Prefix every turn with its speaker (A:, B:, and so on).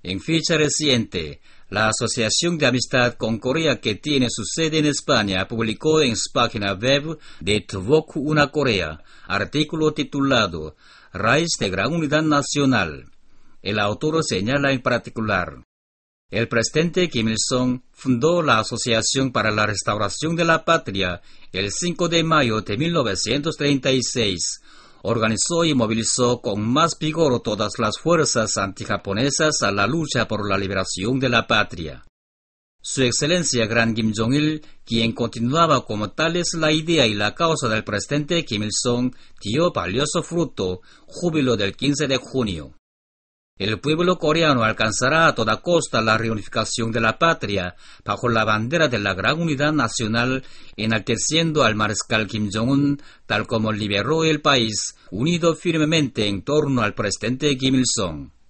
A: En fecha reciente, la Asociación de Amistad con Corea, que tiene su sede en España, publicó en su página web de Tvok Una Corea artículo titulado Raíz de Gran Unidad Nacional. El autor señala en particular: el presidente Kim Il-sung fundó la Asociación para la Restauración de la Patria el 5 de mayo de 1936. Organizó y movilizó con más vigor todas las fuerzas antijaponesas a la lucha por la liberación de la patria. Su excelencia Gran Kim Jong-il, quien continuaba como tales la idea y la causa del presidente Kim Il-sung, dio valioso fruto, júbilo del 15 de junio. El pueblo coreano alcanzará a toda costa la reunificación de la patria bajo la bandera de la gran unidad nacional, enalteciendo al mariscal Kim Jong-un tal como liberó el país, unido firmemente en torno al presidente Kim Il-sung.